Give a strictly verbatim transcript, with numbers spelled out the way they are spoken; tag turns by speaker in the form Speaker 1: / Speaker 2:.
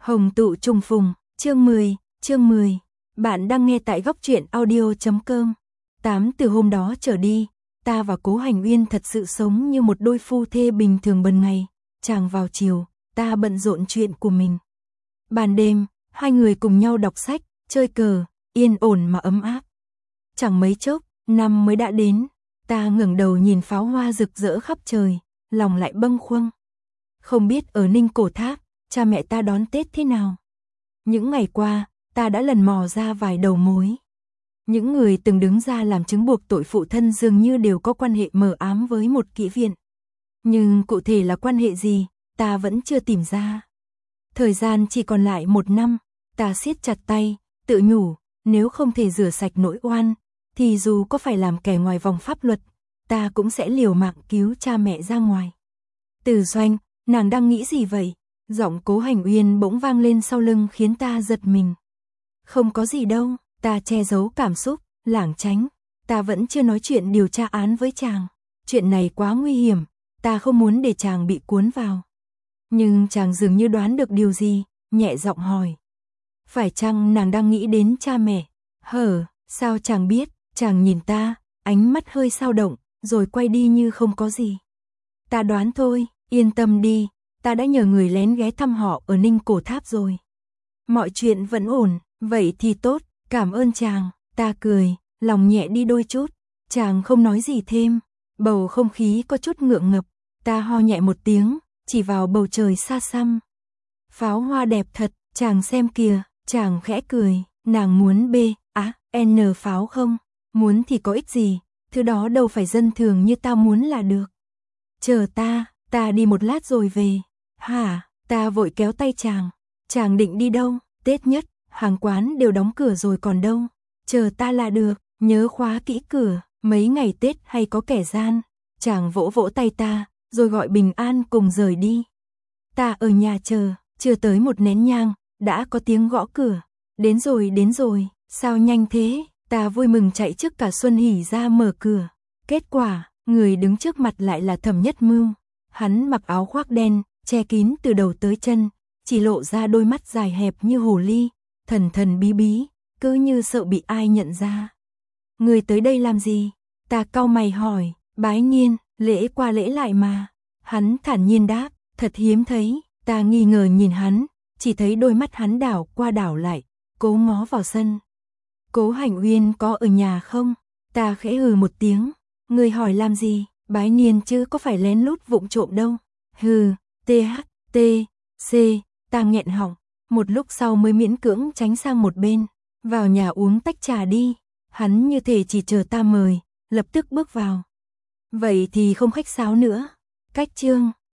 Speaker 1: Hồng tụ trùng phùng, chương mười, chương mười. Bạn đang nghe tại góc truyện audio chấm com. Tám từ hôm đó trở đi, ta và Cố Hành Uyên thật sự sống như một đôi phu thê bình thường ban ngày. Chàng vào chiều, ta bận rộn chuyện của mình. Ban đêm, hai người cùng nhau đọc sách, chơi cờ, yên ổn mà ấm áp. Chẳng mấy chốc, năm mới đã đến, ta ngẩng đầu nhìn pháo hoa rực rỡ khắp trời, lòng lại bâng khuâng. Không biết ở Ninh Cổ Tháp, cha mẹ ta đón Tết thế nào. Những ngày qua, ta đã lần mò ra vài đầu mối. Những người từng đứng ra làm chứng buộc tội phụ thân dường như đều có quan hệ mờ ám với một kỹ viện. Nhưng cụ thể là quan hệ gì, ta vẫn chưa tìm ra. Thời gian chỉ còn lại một năm, ta siết chặt tay, tự nhủ, nếu không thể rửa sạch nỗi oan, thì dù có phải làm kẻ ngoài vòng pháp luật, ta cũng sẽ liều mạng cứu cha mẹ ra ngoài. Từ Doanh, nàng đang nghĩ gì vậy? Giọng Cố Hành Uyên bỗng vang lên sau lưng khiến ta giật mình. Không có gì đâu, ta che giấu cảm xúc, lảng tránh. Ta vẫn chưa nói chuyện điều tra án với chàng. Chuyện này quá nguy hiểm, ta không muốn để chàng bị cuốn vào. Nhưng chàng dường như đoán được điều gì, nhẹ giọng hỏi. Phải chăng nàng đang nghĩ đến cha mẹ? Hở, sao chàng biết? Chàng nhìn ta, ánh mắt hơi dao động, rồi quay đi như không có gì. Ta đoán thôi, yên tâm đi. Ta đã nhờ người lén ghé thăm họ ở Ninh Cổ Tháp rồi. Mọi chuyện vẫn ổn, vậy thì tốt, cảm ơn chàng. Ta cười, lòng nhẹ đi đôi chút. Chàng không nói gì thêm, bầu không khí có chút ngượng ngập. Ta ho nhẹ một tiếng, chỉ vào bầu trời xa xăm. Pháo hoa đẹp thật, chàng xem kìa. Chàng khẽ cười, nàng muốn B, á, N pháo không? Muốn thì có ích gì, thứ đó đâu phải dân thường như ta muốn là được. Chờ ta, ta đi một lát rồi về. Hả, ta vội kéo tay chàng. Chàng định đi đâu? Tết nhất, hàng quán đều đóng cửa rồi còn đâu. Chờ ta là được, nhớ khóa kỹ cửa, mấy ngày Tết hay có kẻ gian. Chàng vỗ vỗ tay ta, rồi gọi bình an cùng rời đi. Ta ở nhà chờ, chưa tới một nén nhang, đã có tiếng gõ cửa. Đến rồi, đến rồi, sao nhanh thế? Ta vui mừng chạy trước cả Xuân Hỉ ra mở cửa. Kết quả, người đứng trước mặt lại là Thẩm Nhất Mưu. Hắn mặc áo khoác đen, che kín từ đầu tới chân, chỉ lộ ra đôi mắt dài hẹp như hồ ly, thần thần bí bí, cứ như sợ bị ai nhận ra. Người tới đây làm gì? Ta cau mày hỏi, bái nghiên, lễ qua lễ lại mà. Hắn thản nhiên đáp, thật hiếm thấy. Ta nghi ngờ nhìn hắn, chỉ thấy đôi mắt hắn đảo qua đảo lại, cố ngó vào sân. Cố Hành Uyên có ở nhà không? Ta khẽ hừ một tiếng, người hỏi làm gì? Bái niên chứ có phải lén lút vụng trộm đâu. Hừ, T H, T, C, ta nghẹn họng, một lúc sau mới miễn cưỡng tránh sang một bên, vào nhà uống tách trà đi. Hắn như thể chỉ chờ ta mời, lập tức bước vào. Vậy thì không khách sáo nữa. Cách chương